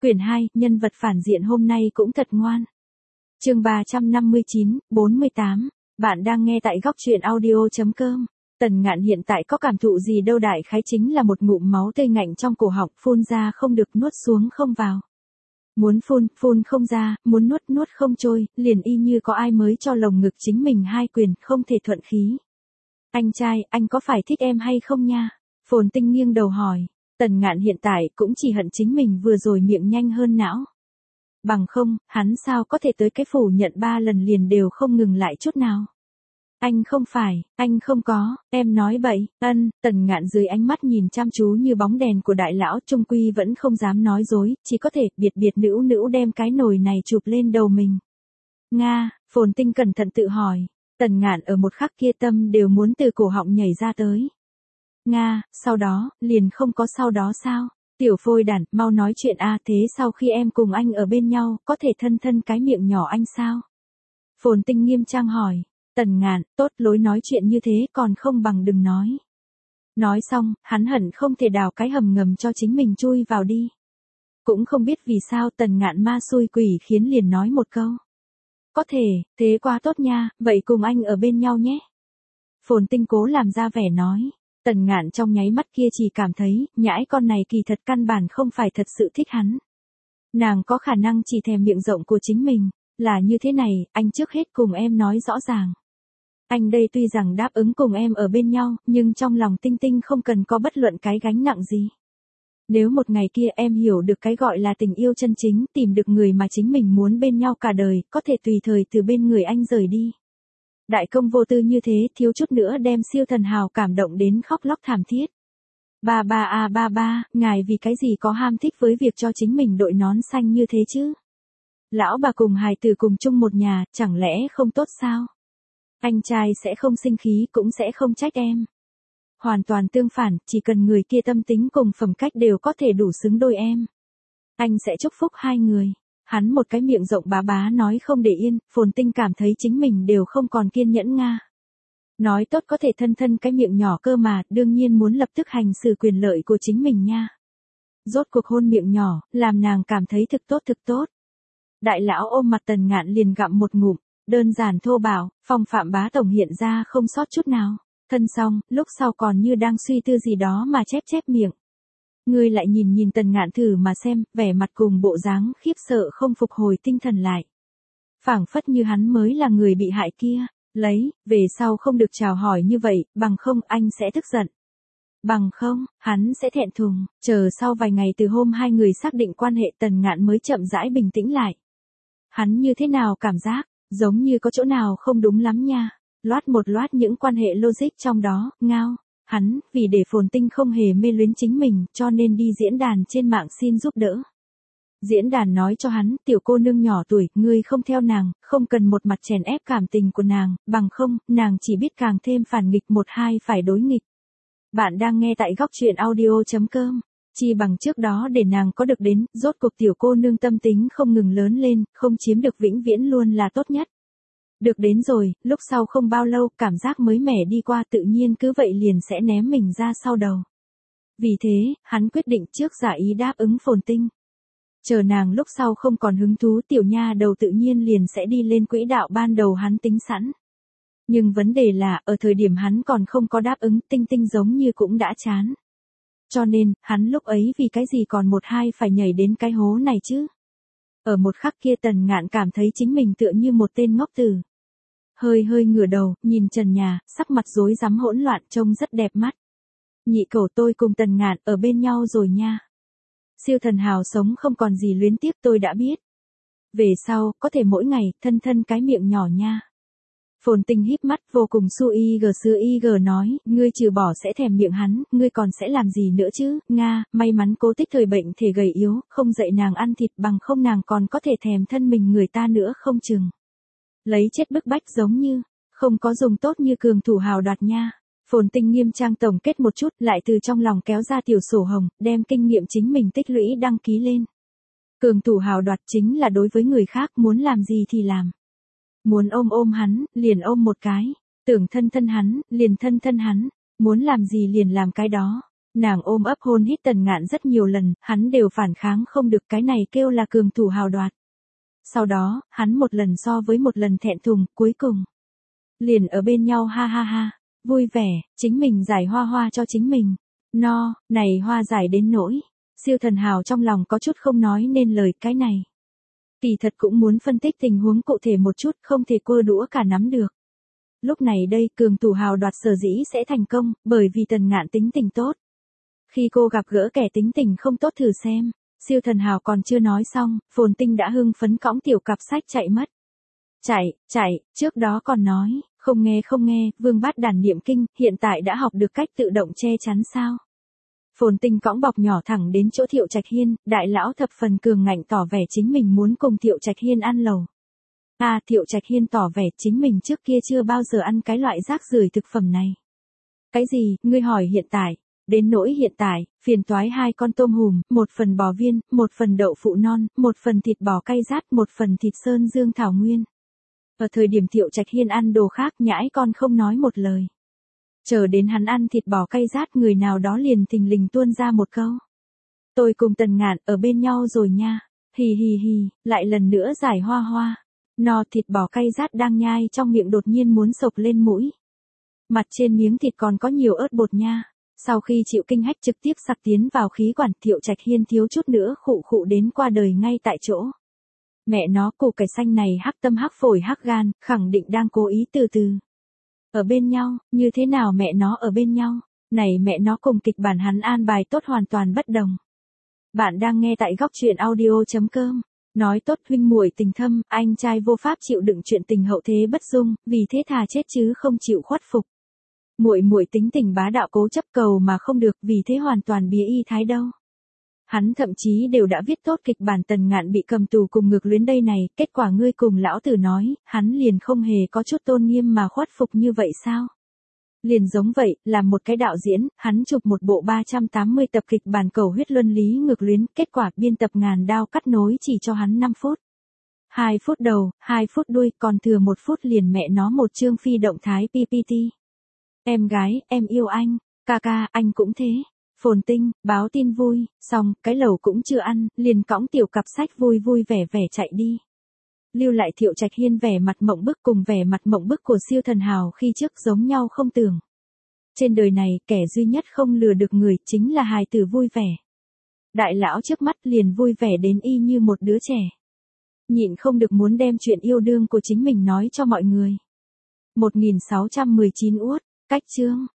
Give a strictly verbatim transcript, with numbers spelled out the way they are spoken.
Quyển hai, nhân vật phản diện hôm nay cũng thật ngoan. Chương ba trăm năm mươi chín, bốn mươi tám. Bạn đang nghe tại góc truyện audio chấm com. Tần Ngạn hiện tại có cảm thụ gì đâu, đại khái chính là một ngụm máu tươi ngạnh trong cổ họng, phun ra không được, nuốt xuống không vào. Muốn phun, phun không ra, muốn nuốt, nuốt không trôi, liền y như có ai mới cho lồng ngực chính mình hai quyền, không thể thuận khí. Anh trai, anh có phải thích em hay không nha? Phồn Tinh nghiêng đầu hỏi. Tần Ngạn hiện tại cũng chỉ hận chính mình vừa rồi miệng nhanh hơn não. Bằng không, hắn sao có thể tới cái phủ nhận ba lần liền đều không ngừng lại chút nào. Anh không phải, anh không có, em nói bậy. Ân, Tần Ngạn dưới ánh mắt nhìn chăm chú như bóng đèn của đại lão, trung quy vẫn không dám nói dối, chỉ có thể biệt biệt nữu nữu đem cái nồi này chụp lên đầu mình. Nga, Phồn Tinh cẩn thận tự hỏi. Tần Ngạn ở một khắc kia tâm đều muốn từ cổ họng nhảy ra tới. Nga, sau đó, liền không có sau đó sao? Tiểu phôi đản, mau nói chuyện a, thế sau khi em cùng anh ở bên nhau, có thể thân thân cái miệng nhỏ anh sao? Phồn Tinh nghiêm trang hỏi. Tần Ngạn, tốt, lối nói chuyện như thế còn không bằng đừng nói. Nói xong, hắn hận không thể đào cái hầm ngầm cho chính mình chui vào đi. Cũng không biết vì sao Tần Ngạn ma xui quỷ khiến liền nói một câu. Có thể, thế quá tốt nha, vậy cùng anh ở bên nhau nhé. Phồn Tinh cố làm ra vẻ nói. Tần Ngạn trong nháy mắt kia chỉ cảm thấy, nhãi con này kỳ thật căn bản không phải thật sự thích hắn. Nàng có khả năng chỉ thèm miệng rộng của chính mình, là như thế này, anh trước hết cùng em nói rõ ràng. Anh đây tuy rằng đáp ứng cùng em ở bên nhau, nhưng trong lòng Tinh Tinh không cần có bất luận cái gánh nặng gì. Nếu một ngày kia em hiểu được cái gọi là tình yêu chân chính, tìm được người mà chính mình muốn bên nhau cả đời, có thể tùy thời từ bên người anh rời đi. Đại công vô tư như thế, thiếu chút nữa đem siêu thần hào cảm động đến khóc lóc thảm thiết. Ba ba a ba ba, ngài vì cái gì có ham thích với việc cho chính mình đội nón xanh như thế chứ? Lão bà cùng hài tử cùng chung một nhà, chẳng lẽ không tốt sao? Anh trai sẽ không sinh khí, cũng sẽ không trách em. Hoàn toàn tương phản, chỉ cần người kia tâm tính cùng phẩm cách đều có thể đủ xứng đôi em. Anh sẽ chúc phúc hai người. Hắn một cái miệng rộng bá bá nói không để yên, Phồn Tinh cảm thấy chính mình đều không còn kiên nhẫn nga. Nói tốt có thể thân thân cái miệng nhỏ cơ mà, đương nhiên muốn lập tức hành xử quyền lợi của chính mình nha. Rốt cuộc hôn miệng nhỏ, làm nàng cảm thấy thực tốt thực tốt. Đại lão ôm mặt Tần Ngạn liền gặm một ngụm, đơn giản thô bạo, phong phạm bá tổng hiện ra không sót chút nào. Thân xong, lúc sau còn như đang suy tư gì đó mà chép chép miệng. Ngươi lại nhìn nhìn Tần Ngạn thử mà xem, vẻ mặt cùng bộ dáng khiếp sợ không phục hồi tinh thần lại. Phảng phất như hắn mới là người bị hại kia, lấy, về sau không được chào hỏi như vậy, bằng không anh sẽ tức giận. Bằng không, hắn sẽ thẹn thùng, chờ sau vài ngày từ hôm hai người xác định quan hệ Tần Ngạn mới chậm rãi bình tĩnh lại. Hắn như thế nào cảm giác, giống như có chỗ nào không đúng lắm nha, loát một loát những quan hệ logic trong đó, ngao. Hắn, vì để Phồn Tinh không hề mê luyến chính mình, cho nên đi diễn đàn trên mạng xin giúp đỡ. Diễn đàn nói cho hắn, tiểu cô nương nhỏ tuổi, ngươi không theo nàng, không cần một mặt chèn ép cảm tình của nàng, bằng không, nàng chỉ biết càng thêm phản nghịch một hai phải đối nghịch. Bạn đang nghe tại góc truyện audio chấm com. Chi bằng trước đó để nàng có được đến, rốt cuộc tiểu cô nương tâm tính không ngừng lớn lên, không chiếm được vĩnh viễn luôn là tốt nhất. Được đến rồi, lúc sau không bao lâu, cảm giác mới mẻ đi qua tự nhiên cứ vậy liền sẽ ném mình ra sau đầu. Vì thế, hắn quyết định trước giả ý đáp ứng Phồn Tinh. Chờ nàng lúc sau không còn hứng thú, tiểu nha đầu tự nhiên liền sẽ đi lên quỹ đạo ban đầu hắn tính sẵn. Nhưng vấn đề là, ở thời điểm hắn còn không có đáp ứng, Tinh Tinh giống như cũng đã chán. Cho nên, hắn lúc ấy vì cái gì còn một hai phải nhảy đến cái hố này chứ? Ở một khắc kia Tần Ngạn cảm thấy chính mình tựa như một tên ngốc tử. Hơi hơi ngửa đầu, nhìn trần nhà, sắc mặt rối rắm hỗn loạn trông rất đẹp mắt. Nhị cẩu, tôi cùng Tần Ngạn ở bên nhau rồi nha. Siêu thần hào sống không còn gì luyến tiếc, tôi đã biết. Về sau, có thể mỗi ngày, thân thân cái miệng nhỏ nha. Phồn Tinh híp mắt vô cùng su y gờ sư y gờ nói, ngươi trừ bỏ sẽ thèm miệng hắn, ngươi còn sẽ làm gì nữa chứ? Nga, may mắn cố tích thời bệnh thể gầy yếu, không dạy nàng ăn thịt, bằng không nàng còn có thể thèm thân mình người ta nữa không chừng. Lấy chết bức bách giống như, không có dùng tốt như cường thủ hào đoạt nha. Phồn Tinh nghiêm trang tổng kết một chút, lại từ trong lòng kéo ra tiểu sổ hồng, đem kinh nghiệm chính mình tích lũy đăng ký lên. Cường thủ hào đoạt chính là đối với người khác muốn làm gì thì làm. Muốn ôm ôm hắn, liền ôm một cái. Tưởng thân thân hắn, liền thân thân hắn. Muốn làm gì liền làm cái đó. Nàng ôm ấp hôn hít Tần Ngạn rất nhiều lần, hắn đều phản kháng không được, cái này kêu là cường thủ hào đoạt. Sau đó, hắn một lần so với một lần thẹn thùng, cuối cùng. Liền ở bên nhau ha ha ha, vui vẻ, chính mình giải hoa hoa cho chính mình. No, này hoa giải đến nỗi. Siêu thần hào trong lòng có chút không nói nên lời cái này. Kỳ thật cũng muốn phân tích tình huống cụ thể một chút, không thể cua đũa cả nắm được. Lúc này đây cường thủ hào đoạt sở dĩ sẽ thành công, bởi vì Tần Ngạn tính tình tốt. Khi cô gặp gỡ kẻ tính tình không tốt thử xem, siêu thần hào còn chưa nói xong, Phồn Tinh đã hưng phấn cõng tiểu cặp sách chạy mất. Chạy, chạy, trước đó còn nói, không nghe không nghe, Vương Bát Đàn niệm kinh, hiện tại đã học được cách tự động che chắn sao. Phồn Tinh cõng bọc nhỏ thẳng đến chỗ Thiệu Trạch Hiên, đại lão thập phần cường ngạnh tỏ vẻ chính mình muốn cùng Thiệu Trạch Hiên ăn lẩu. À, Thiệu Trạch Hiên tỏ vẻ chính mình trước kia chưa bao giờ ăn cái loại rác rưởi thực phẩm này. Cái gì, ngươi hỏi hiện tại? Đến nỗi hiện tại, phiền toái hai con tôm hùm, một phần bò viên, một phần đậu phụ non, một phần thịt bò cay rát, một phần thịt sơn dương thảo nguyên. Ở thời điểm Thiệu Trạch Hiên ăn đồ khác nhãi con không nói một lời. Chờ đến hắn ăn thịt bò cay rát người nào đó liền thình lình tuôn ra một câu. Tôi cùng Tần Ngạn ở bên nhau rồi nha, hì hì hì, lại lần nữa giải hoa hoa. No, thịt bò cay rát đang nhai trong miệng đột nhiên muốn sộc lên mũi. Mặt trên miếng thịt còn có nhiều ớt bột nha. Sau khi chịu kinh hách trực tiếp sặc tiến vào khí quản, Thiệu Trạch Hiên thiếu chút nữa khụ khụ đến qua đời ngay tại chỗ. Mẹ nó, củ cải xanh này hắc tâm hắc phổi hắc gan, khẳng định đang cố ý từ từ. Ở bên nhau, như thế nào mẹ nó ở bên nhau? Này mẹ nó cùng kịch bản hắn an bài tốt hoàn toàn bất đồng. Bạn đang nghe tại góc truyện audio chấm com. Nói tốt huynh muội tình thâm, anh trai vô pháp chịu đựng chuyện tình hậu thế bất dung, vì thế thà chết chứ không chịu khuất phục. Muội muội tính tình bá đạo cố chấp cầu mà không được, vì thế hoàn toàn bía y thái đâu. Hắn thậm chí đều đã viết tốt kịch bản Tần Ngạn bị cầm tù cùng ngược luyến đây này, kết quả ngươi cùng lão tử nói, hắn liền không hề có chút tôn nghiêm mà khuất phục như vậy sao? Liền giống vậy, là một cái đạo diễn, hắn chụp một bộ ba trăm tám mươi tập kịch bản cầu huyết luân lý ngược luyến, kết quả biên tập ngàn đao cắt nối chỉ cho hắn năm phút. hai phút đầu, hai phút đuôi, còn thừa một phút liền mẹ nó một chương phi động thái pê pê tê. Em gái, em yêu anh, ca ca, anh cũng thế. Phồn Tinh, báo tin vui, xong, cái lẩu cũng chưa ăn, liền cõng tiểu cặp sách vui vui vẻ vẻ chạy đi. Lưu lại Thiệu Trạch Hiên vẻ mặt mộng bức cùng vẻ mặt mộng bức của siêu thần hào khi trước giống nhau không tưởng. Trên đời này, kẻ duy nhất không lừa được người chính là hài tử vui vẻ. Đại lão trước mắt liền vui vẻ đến y như một đứa trẻ. Nhịn không được muốn đem chuyện yêu đương của chính mình nói cho mọi người. một nghìn sáu trăm mười chín uất, cách chương.